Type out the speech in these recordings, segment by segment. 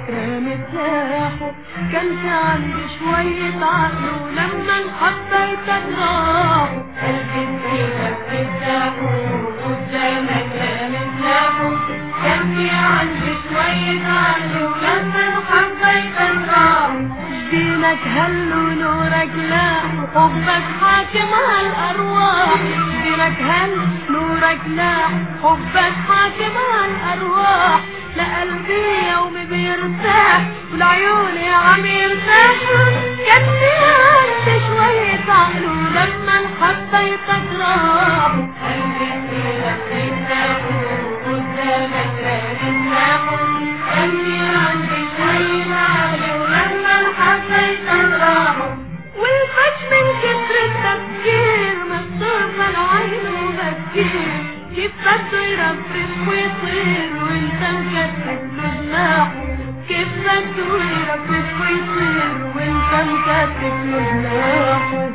رامي سلاحه. كان في عندي شوية عقل ولما حبيتك راحوا. قلبي بإيدك تفتحه قدامك رامي سلاحه. كان في عندي شوية عقل ولما حبيتك راحوا. دينك هل ونورك لا حبك حاكم على الأرواح. دينك هل نورك لا حبك حاكم على الأرواح. لا قلبي يوم بيرتاح والعيوني عم يرتاحوا. كان في عندي شوية عقل ولما حبيتك راحوا. قلبي بإيدك تفتحه قدامك ترتاحوا. كان في عندي شوية عقل ولما حبيتك راحوا. والفج من كتر التفكير مكتوب العين وبكير. كيف بده يرفرف ويطير وانت مكتب له جناحه. كيف بده يرفرف ويطير وانت مكتب له جناحه.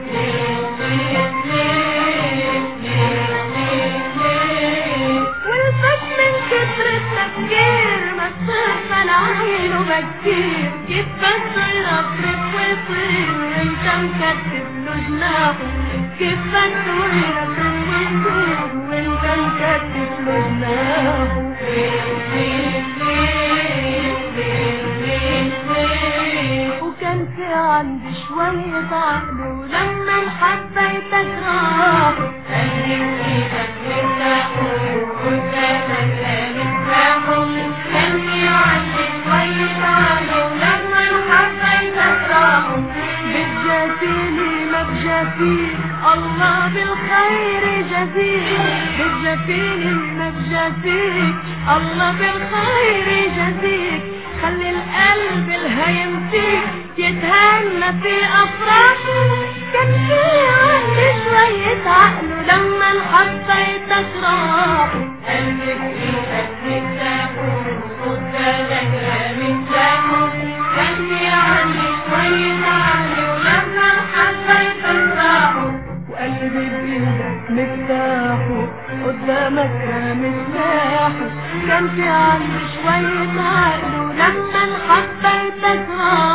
والفج من كتر التفكير مكتوب العين وبكير. كيف بده يرفرف ويطير وانت مكتب له جناحه. كيف بده يرفرف ويطير وانت مكتب له جناحه. وكان في عندي شوية عقل ولما حبيتك راحوا. خلي ايدك تفتحه قدامك رامي سلاحه. كان في عندي شوية عقل ولما حبيتك راحوا. بتجافيني ما بجافيك الله بالخير جزيك. بتجافيني ما بجافيك الله بالخير جزيك. خلي القلب الهيم فيك يتهنى في أفراحه. كان في عندي شوية عقل لما حبيتك راحوا. قلبي بإيدك تفتحه قدامك رامي سلاحه. كان في عندي شوية عقل ولما حبيتك راحوا. وقلبي بإيدك مفتاحه قدامك رامي سلاحه. كان في عندي شوية عقل ولما حبيتك راحوا.